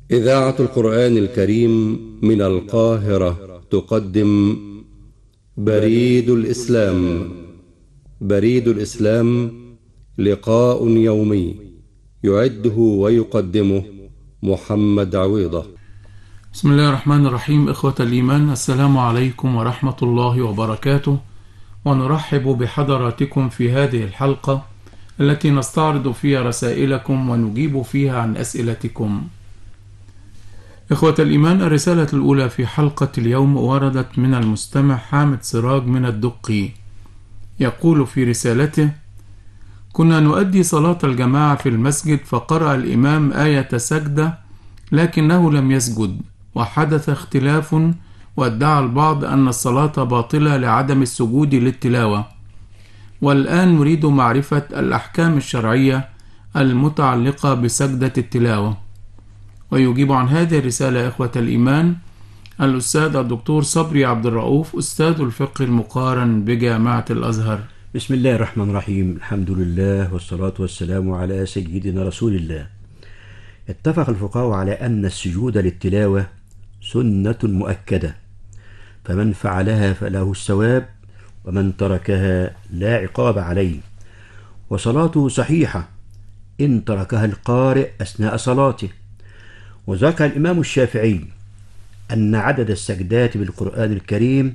إذاعة القرآن الكريم من القاهرة تقدم بريد الإسلام. بريد الإسلام لقاء يومي يعده ويقدمه محمد عويضة. بسم الله الرحمن الرحيم. إخوة الإيمان، السلام عليكم ورحمة الله وبركاته، ونرحب بحضراتكم في هذه الحلقة التي نستعرض فيها رسائلكم ونجيب فيها عن أسئلتكم. إخوة الإيمان، الرسالة الأولى في حلقة اليوم وردت من المستمع حامد سراج من الدقي، يقول في رسالته: كنا نؤدي صلاة الجماعة في المسجد، فقرأ الإمام آية سجدة لكنه لم يسجد، وحدث اختلاف، وادعى البعض أن الصلاة باطلة لعدم السجود للتلاوة، والآن نريد معرفة الأحكام الشرعية المتعلقة بسجدة التلاوة. ويجيب عن هذه الرسالة إخوة الإيمان الأستاذ الدكتور صبري عبد الرؤوف، أستاذ الفقه المقارن بجامعة الأزهر. بسم الله الرحمن الرحيم. الحمد لله والصلاة والسلام على سيدنا رسول الله. اتفق الفقهاء على أن السجود للتلاوة سنة مؤكدة، فمن فعلها فله الثواب، ومن تركها لا عقاب عليه، وصلاته صحيحة إن تركها القارئ أثناء صلاته. وذكر الإمام الشافعي أن عدد السجدات بالقرآن الكريم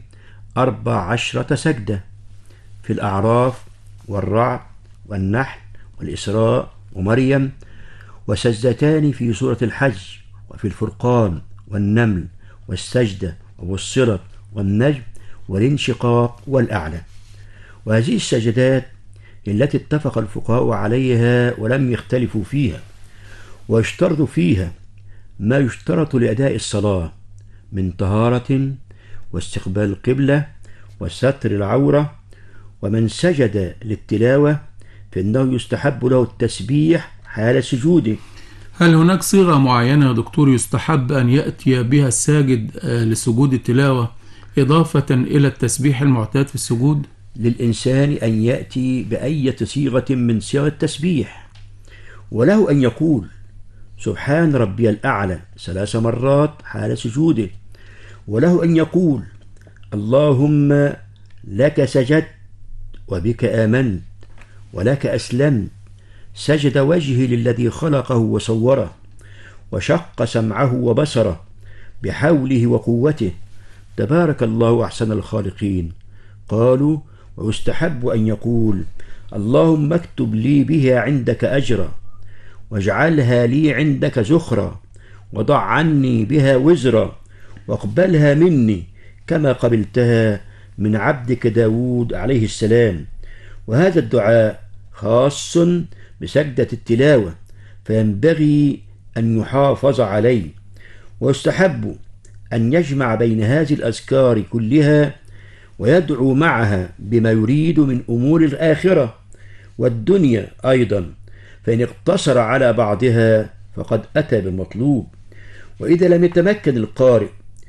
14 سجدة في الأعراف والرعد والنحل والإسراء ومريم، وسجدتان في سورة الحج وفي الفرقان والنمل والسجدة وفصلت والنجم والانشقاق والأعلى. وهذه السجدات التي اتفق الفقهاء عليها ولم يختلفوا فيها، ويشترط فيها ما يشترط لأداء الصلاة من طهارة واستقبال القبلة وستر العورة. ومن سجد للتلاوة فإنه يستحب له التسبيح حال سجوده. هل هناك صيغة معينة يا دكتور يستحب أن يأتي بها الساجد لسجود التلاوة إضافة إلى التسبيح المعتاد في السجود؟ للإنسان أن يأتي بأية صيغة من صيغ التسبيح، وله أن يقول سبحان ربي الأعلى 3 مرات حال سجوده، وله أن يقول اللهم لك سجدت وبك آمنت ولك أسلمت، سجد وجهي للذي خلقه وصوره، وشق سمعه وبصره بحوله وقوته، تبارك الله أحسن الخالقين. قالوا ويستحب أن يقول اللهم اكتب لي بها عندك أجرا، واجعلها لي عندك زخرا، وضع عني بها وزرا، واقبلها مني كما قبلتها من عبدك داود عليه السلام. وهذا الدعاء خاص بسجدة التلاوة، فينبغي أن يحافظ عليه. ويستحب أن يجمع بين هذه الأذكار كلها، ويدعو معها بما يريد من أمور الآخرة والدنيا أيضا، فإن اقتصر على بعضها فقد أتى بالمطلوب. وإذا لم يتمكن القارئ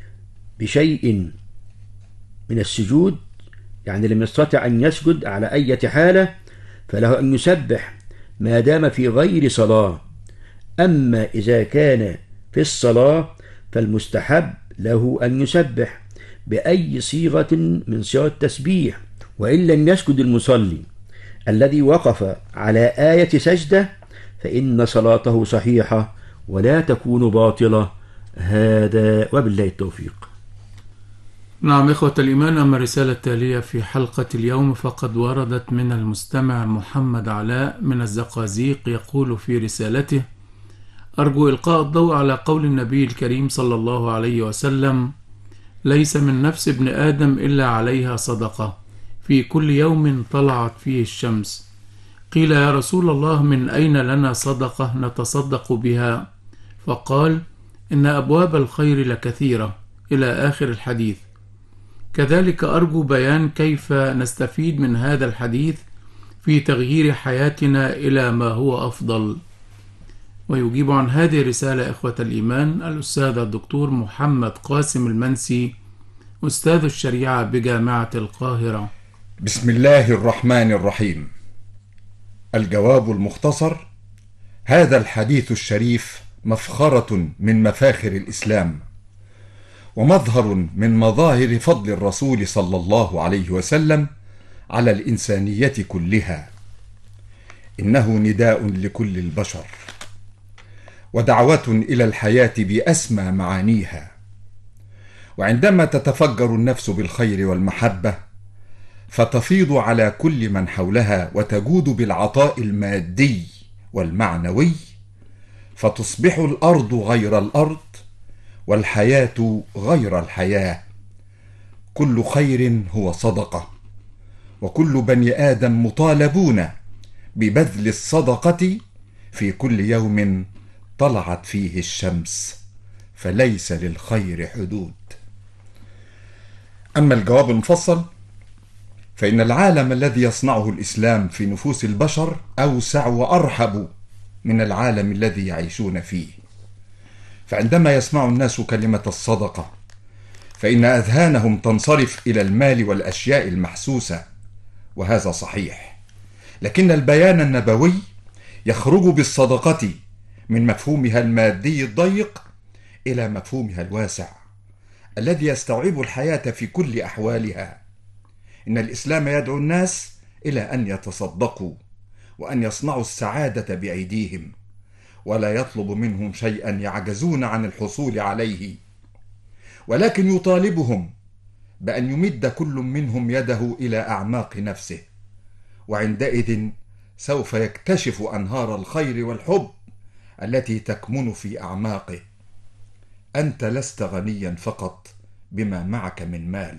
بشيء من السجود، يعني لم يستطع أن يسجد على أي حالة، فله أن يسبح ما دام في غير صلاة. أما إذا كان في الصلاة فالمستحب له أن يسبح بأي صيغة من صيغ التسبيح. وإن لم يسجد المصلي الذي وقف على آية سجدة فإن صلاته صحيحة ولا تكون باطلة. هذا وبالله التوفيق. نعم إخوة الإيمان، أما الرسالة التالية في حلقة اليوم فقد وردت من المستمع محمد علاء من الزقازيق، يقول في رسالته: أرجو إلقاء الضوء على قول النبي الكريم صلى الله عليه وسلم: ليس من نفس ابن آدم إلا عليها صدقة في كل يوم طلعت فيه الشمس. قيل يا رسول الله من أين لنا صدقة نتصدق بها؟ فقال: إن أبواب الخير لكثيرة، إلى آخر الحديث. كذلك أرجو بيان كيف نستفيد من هذا الحديث في تغيير حياتنا إلى ما هو أفضل. ويجيب عن هذه الرسالة إخوة الإيمان الأستاذ الدكتور محمد قاسم المنسي، أستاذ الشريعة بجامعة القاهرة. بسم الله الرحمن الرحيم. الجواب المختصر: هذا الحديث الشريف مفخرة من مفاخر الإسلام، ومظهر من مظاهر فضل الرسول صلى الله عليه وسلم على الإنسانية كلها. إنه نداء لكل البشر، ودعوة إلى الحياة بأسمى معانيها. وعندما تتفجر النفس بالخير والمحبة فتفيض على كل من حولها وتجود بالعطاء المادي والمعنوي، فتصبح الأرض غير الأرض والحياة غير الحياة. كل خير هو صدقة، وكل بني آدم مطالبون ببذل الصدقة في كل يوم طلعت فيه الشمس، فليس للخير حدود. أما الجواب المفصل فإن العالم الذي يصنعه الإسلام في نفوس البشر أوسع وأرحب من العالم الذي يعيشون فيه. فعندما يسمع الناس كلمة الصدقة فإن أذهانهم تنصرف إلى المال والأشياء المحسوسة، وهذا صحيح، لكن البيان النبوي يخرج بالصدقة من مفهومها المادي الضيق إلى مفهومها الواسع الذي يستوعب الحياة في كل أحوالها. إن الإسلام يدعو الناس إلى أن يتصدقوا وأن يصنعوا السعادة بأيديهم، ولا يطلب منهم شيئا يعجزون عن الحصول عليه، ولكن يطالبهم بأن يمد كل منهم يده إلى أعماق نفسه، وعندئذ سوف يكتشف أنهار الخير والحب التي تكمن في أعماقه. أنت لست غنيا فقط بما معك من مال،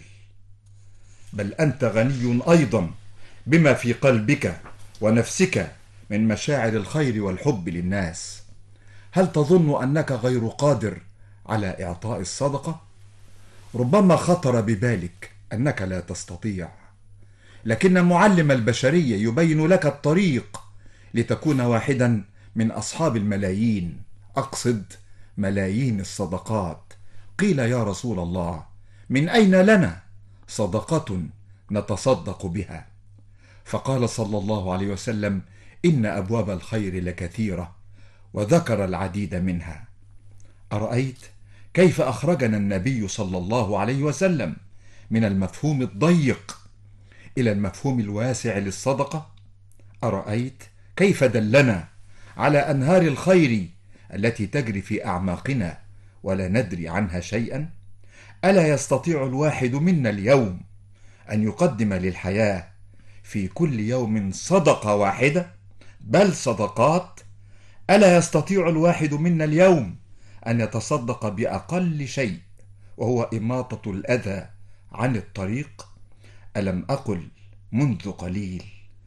بل أنت غني أيضا بما في قلبك ونفسك من مشاعر الخير والحب للناس. هل تظن أنك غير قادر على إعطاء الصدقة؟ ربما خطر ببالك أنك لا تستطيع، لكن معلم البشرية يبين لك الطريق لتكون واحدا من أصحاب الملايين، أقصد ملايين الصدقات. قيل يا رسول الله، من أين لنا صدقة نتصدق بها؟ فقال صلى الله عليه وسلم: إن أبواب الخير لكثيرة، وذكر العديد منها. أرأيت كيف أخرجنا النبي صلى الله عليه وسلم من المفهوم الضيق إلى المفهوم الواسع للصدقة؟ أرأيت كيف دلنا على أنهار الخير التي تجري في أعماقنا ولا ندري عنها شيئا؟ ألا يستطيع الواحد منا اليوم أن يقدم للحياة في كل يوم صدقة واحدة، بل صدقات؟ ألا يستطيع الواحد منا اليوم أن يتصدق بأقل شيء، وهو إماطة الأذى عن الطريق؟ ألم أقل منذ قليل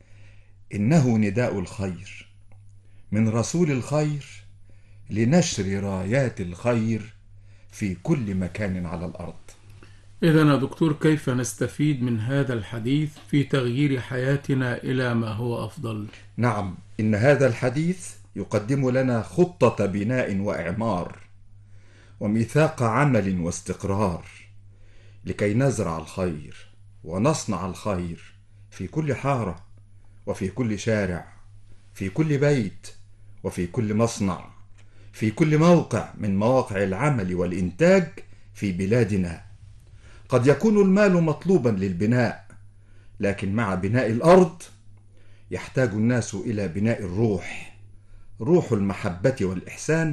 إنه نداء الخير من رسول الخير لنشر رايات الخير في كل مكان على الأرض. إذن يا دكتور، كيف نستفيد من هذا الحديث في تغيير حياتنا إلى ما هو أفضل؟ نعم، إن هذا الحديث يقدم لنا خطة بناء وإعمار وميثاق عمل واستقرار لكي نزرع الخير ونصنع الخير في كل حارة وفي كل شارع، في كل بيت وفي كل مصنع، في كل موقع من مواقع العمل والإنتاج في بلادنا. قد يكون المال مطلوبا للبناء، لكن مع بناء الأرض يحتاج الناس إلى بناء الروح، روح المحبة والإحسان،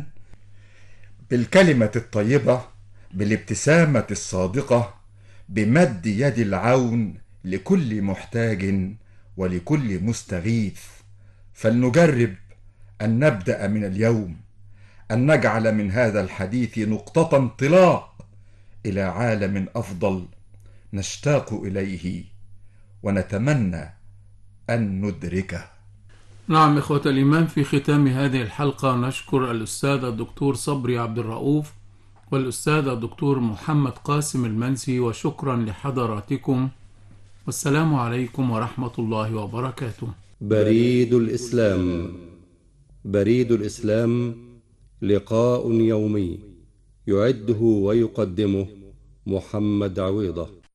بالكلمة الطيبة، بالابتسامة الصادقة، بمد يد العون لكل محتاج ولكل مستغيث. فلنجرب أن نبدأ من اليوم أن نجعل من هذا الحديث نقطة انطلاق إلى عالم أفضل نشتاق إليه ونتمنى أن ندركه. نعم إخوة الإيمان، في ختام هذه الحلقة نشكر الأستاذ الدكتور صبري عبد الرؤوف والأستاذ الدكتور محمد قاسم المنسي، وشكرا لحضراتكم، والسلام عليكم ورحمة الله وبركاته. بريد الإسلام. بريد الإسلام لقاء يومي يعده ويقدمه محمد عويضة.